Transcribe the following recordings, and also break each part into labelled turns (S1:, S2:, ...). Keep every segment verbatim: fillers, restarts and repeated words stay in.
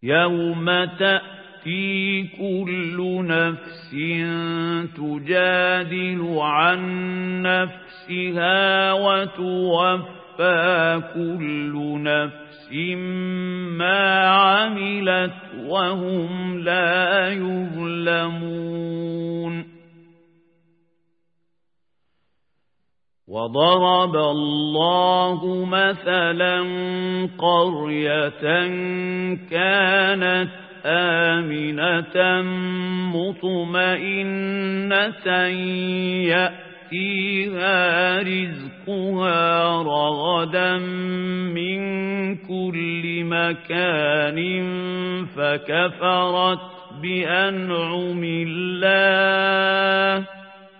S1: يوم تأتي كل نفس تجادل عن نفسها وتوفى كل نفس ما عملت وهم لا يظلمون وضرب الله مثلا قرية كانت آمنة مطمئنة يأتيها رزقها رغدا من كل مكان فكفرت بأنعم الله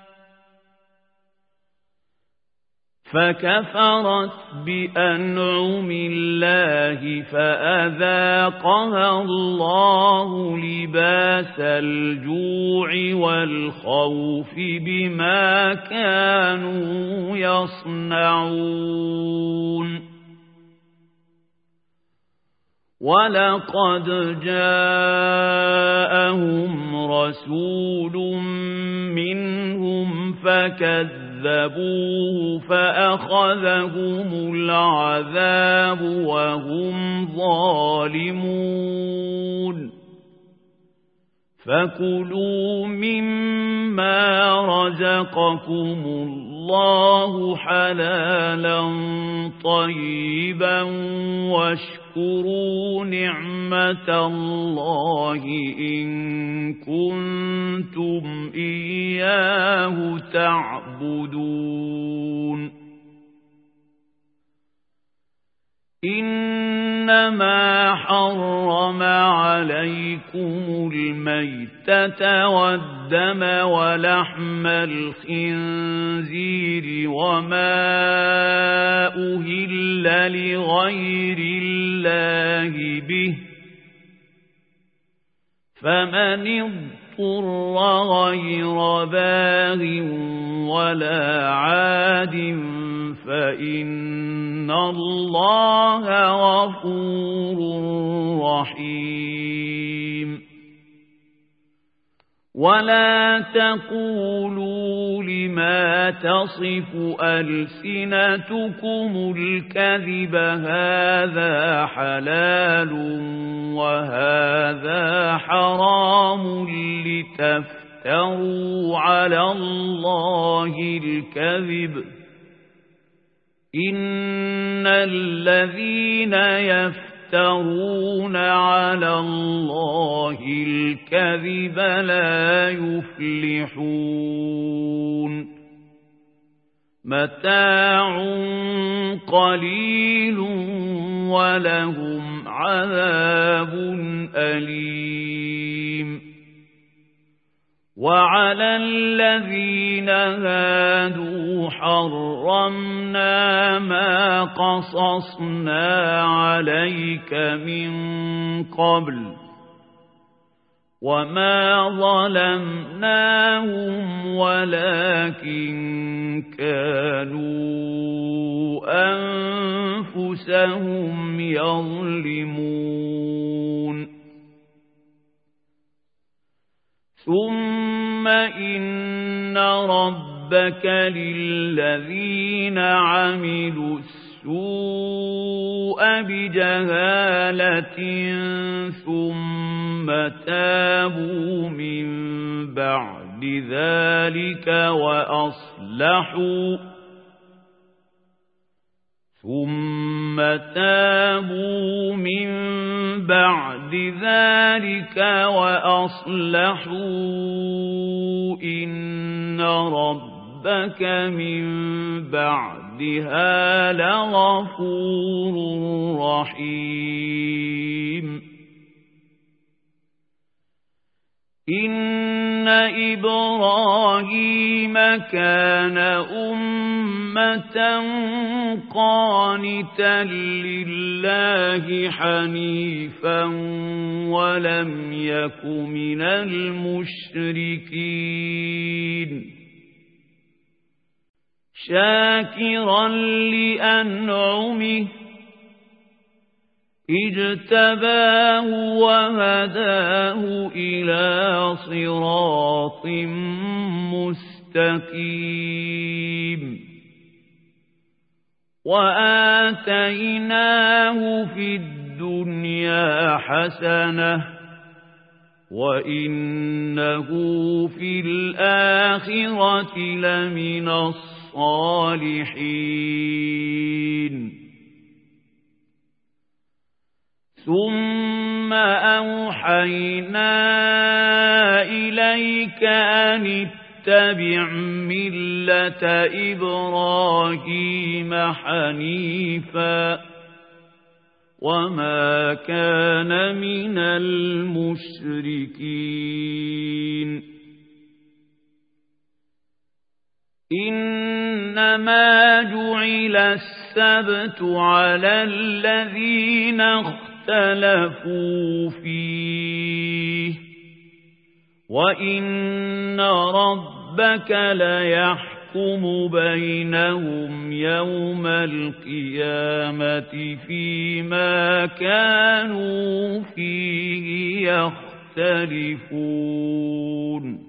S1: فكفرت بأنعم الله فأذاقها الله لباس الجوع والخوف بما كانوا يصنعون ولقد جاءهم رسول منهم فكذبوا كذبوه فأخذهم العذاب وهم ظالمون فكلوا مما رزقكم الله حلالا طيبا واشكروا نعمة الله إن كنتم إياه تعبدون إنما حرم عليكم الميتة والدم ولحم الخنزير وما أهل لغير الله به فمن اضطر غير باغ ولا عاد فإن الله غفور رحيم ولا تقولوا لما تصف ألسنتكم الكذب هذا حلال وهذا حرام لتفتروا على الله الكذب إن الذين يفترون على الله الكذب لا يفلحون متاع قليل ولهم عذاب أليم وعلى الذين هادوا حرمنا ما قصصنا عليك من قبل وما ظلمناهم ولكن كانوا أنفسهم يظلمون ثم إن ربك للذين عملوا السوء بجهالة ثم تابوا من بعد ذلك وأصلحوا ثم تابوا من بعد ذلك وأصلحوا إن ربك من بعدها لغفور رحيم إن إبراهيم كان أمة قانتا لله حنيفا ولم يك من المشركين شاكرا لأنعمه اجتباه وهداه إلى صراط مستقيم وآتيناه في الدنيا حسنة وإنه في الآخرة لمن الصالحين ثم أوحينا إليك أن اتبع ملة إبراهيم حنيفا وما كان من المشركين إنما جعل السبت على الذين اختلفوا فيه وإن ربك ليحكم بينهم يوم القيامة فيما كانوا فيه يختلفون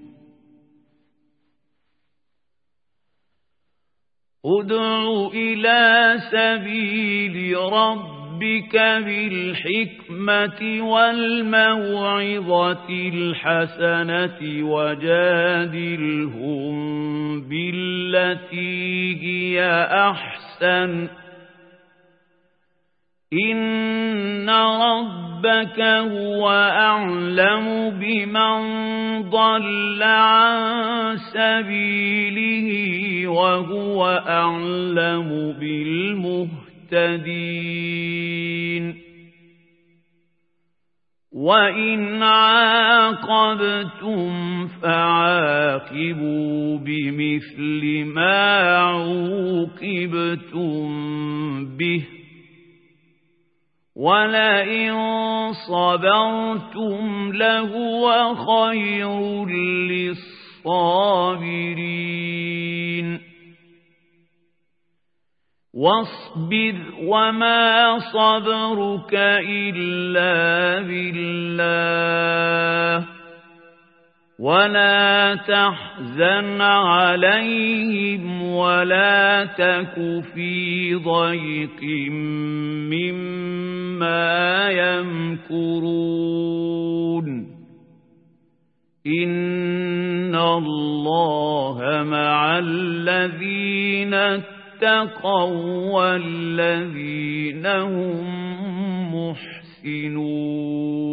S1: ادع إلى سبيل ربك ربك بالحكمة والموعظة الحسنة وجادلهم بالتي هي أحسن إن ربك هو أعلم بمن ضل عن سبيله وهو أعلم بالمهتدين مهتدين وإن عاقبتم فعاقبوا بمثل ما عوقبتم به ولئن صبرتم لهو خير للصابرين واصبر وما صبرك إلا بالله ولا تحزن عليهم ولا تك في ضيق مما يمكرون إن الله مع الذين اتقوا والذين هم محسنون